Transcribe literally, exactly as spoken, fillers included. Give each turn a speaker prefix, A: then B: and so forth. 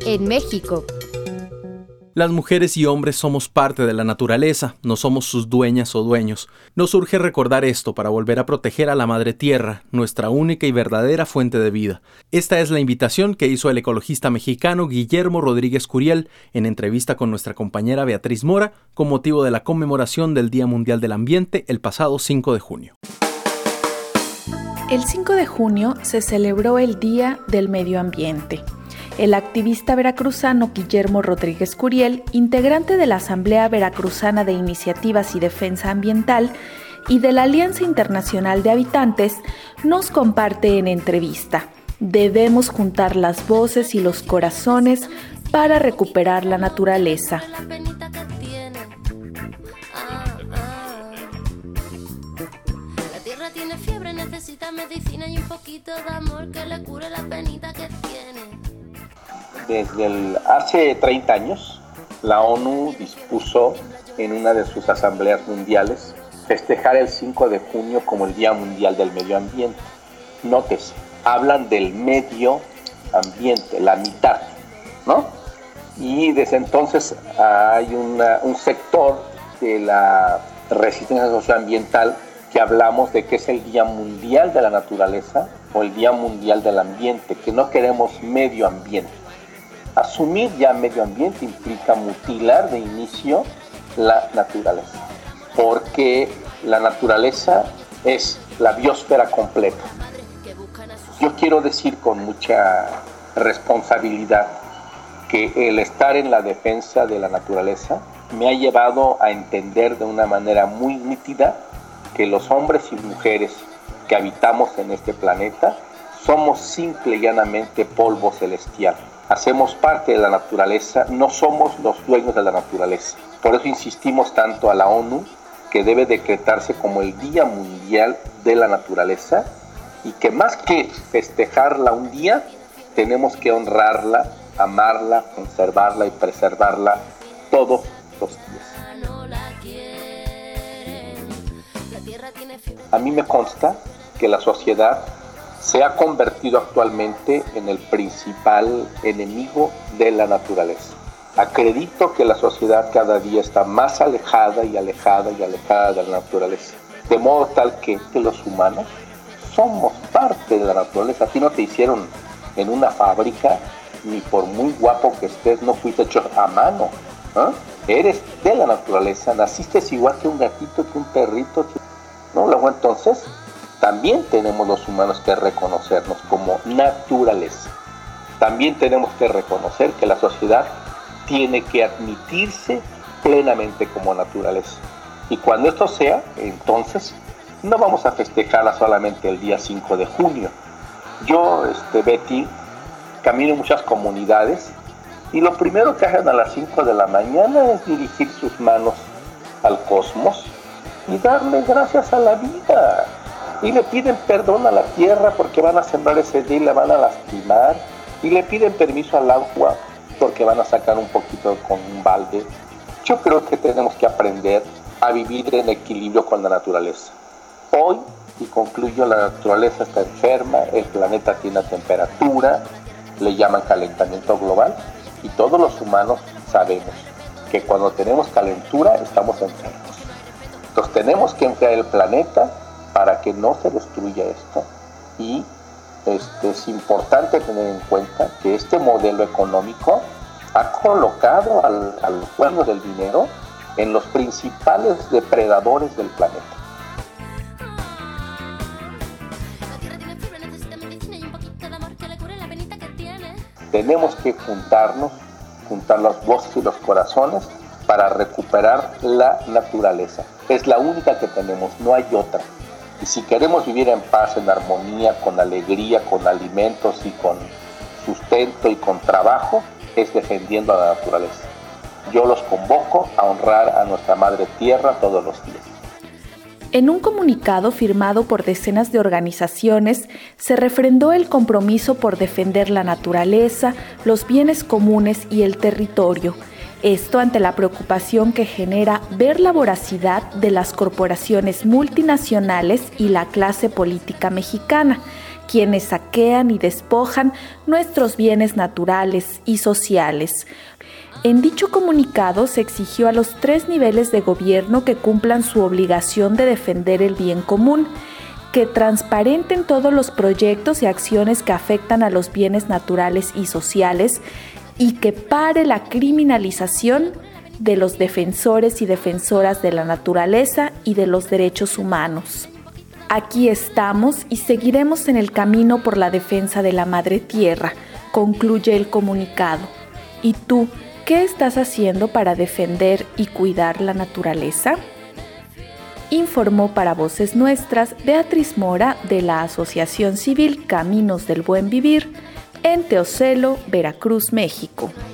A: en México.
B: Las mujeres y hombres somos parte de la naturaleza, no somos sus dueñas o dueños. Nos urge recordar esto para volver a proteger a la Madre Tierra, nuestra única y verdadera fuente de vida. Esta es la invitación que hizo el ecologista mexicano Guillermo Rodríguez Curiel en entrevista con nuestra compañera Beatriz Mora con motivo de la conmemoración del Día Mundial del Ambiente el pasado cinco de junio.
C: El cinco de junio se celebró el Día del Medio Ambiente. El activista veracruzano Guillermo Rodríguez Curiel, integrante de la Asamblea Veracruzana de Iniciativas y Defensa Ambiental y de la Alianza Internacional de Habitantes, nos comparte en entrevista: debemos juntar las voces y los corazones para recuperar la naturaleza.
D: La tierra tiene fiebre, necesita medicina y un poquito de amor que le cure la penita que tiene.
E: Desde el, hace treinta años, la ONU dispuso en una de sus asambleas mundiales festejar el cinco de junio como el Día Mundial del Medio Ambiente. Nótese, hablan del medio ambiente, la mitad, ¿no? Y desde entonces hay una, un sector de la resistencia socioambiental que hablamos de que es el Día Mundial de la Naturaleza o el Día Mundial del Ambiente, que no queremos medio ambiente. Asumir ya medio ambiente implica mutilar de inicio la naturaleza, porque la naturaleza es la biosfera completa. Yo quiero decir con mucha responsabilidad que el estar en la defensa de la naturaleza me ha llevado a entender de una manera muy nítida que los hombres y mujeres que habitamos en este planeta somos simple y llanamente polvo celestial. Hacemos parte de la naturaleza, no somos los dueños de la naturaleza. Por eso insistimos tanto a la ONU que debe decretarse como el Día Mundial de la Naturaleza y que más que festejarla un día, tenemos que honrarla, amarla, conservarla y preservarla todos los días. A mí me consta que la sociedad se ha convertido actualmente en el principal enemigo de la naturaleza. Acredito que la sociedad cada día está más alejada y alejada y alejada de la naturaleza, de modo tal que, que los humanos somos parte de la naturaleza. A ti no te hicieron en una fábrica, ni por muy guapo que estés, no fuiste hecho a mano, ¿eh? Eres de la naturaleza, naciste igual que un gatito, que un perrito, que... ¿no? Luego entonces también tenemos los humanos que reconocernos como naturaleza. También tenemos que reconocer que la sociedad tiene que admitirse plenamente como naturaleza. Y cuando esto sea, entonces no vamos a festejarla solamente el día cinco de junio. Yo, este, Betty, camino en muchas comunidades y lo primero que hacen a las cinco de la mañana es dirigir sus manos al cosmos y darle gracias a la vida. Y le piden perdón a la tierra porque van a sembrar ese día y la van a lastimar. Y le piden permiso al agua porque van a sacar un poquito con un balde. Yo creo que tenemos que aprender a vivir en equilibrio con la naturaleza. Hoy, y concluyo, la naturaleza está enferma, el planeta tiene temperatura, le llaman calentamiento global, y todos los humanos sabemos que cuando tenemos calentura estamos enfermos. Entonces tenemos que enfriar el planeta para que no se destruya esto. Y este, es importante tener en cuenta que este modelo económico ha colocado al, a los dueños del dinero en los principales depredadores del planeta. Tenemos que juntarnos, juntar las voces y los corazones para recuperar la naturaleza. Es la única que tenemos, no hay otra. Y si queremos vivir en paz, en armonía, con alegría, con alimentos y con sustento y con trabajo, es defendiendo a la naturaleza. Yo los convoco a honrar a nuestra Madre Tierra todos los días.
C: En un comunicado firmado por decenas de organizaciones, se refrendó el compromiso por defender la naturaleza, los bienes comunes y el territorio. Esto ante la preocupación que genera ver la voracidad de las corporaciones multinacionales y la clase política mexicana, quienes saquean y despojan nuestros bienes naturales y sociales. En dicho comunicado se exigió a los tres niveles de gobierno que cumplan su obligación de defender el bien común, que transparenten todos los proyectos y acciones que afectan a los bienes naturales y sociales y que pare la criminalización de los defensores y defensoras de la naturaleza y de los derechos humanos. Aquí estamos y seguiremos en el camino por la defensa de la Madre Tierra, concluye el comunicado. ¿Y tú, qué estás haciendo para defender y cuidar la naturaleza? Informó para Voces Nuestras Beatriz Mora de la Asociación Civil Caminos del Buen Vivir en Teocelo, Veracruz, México.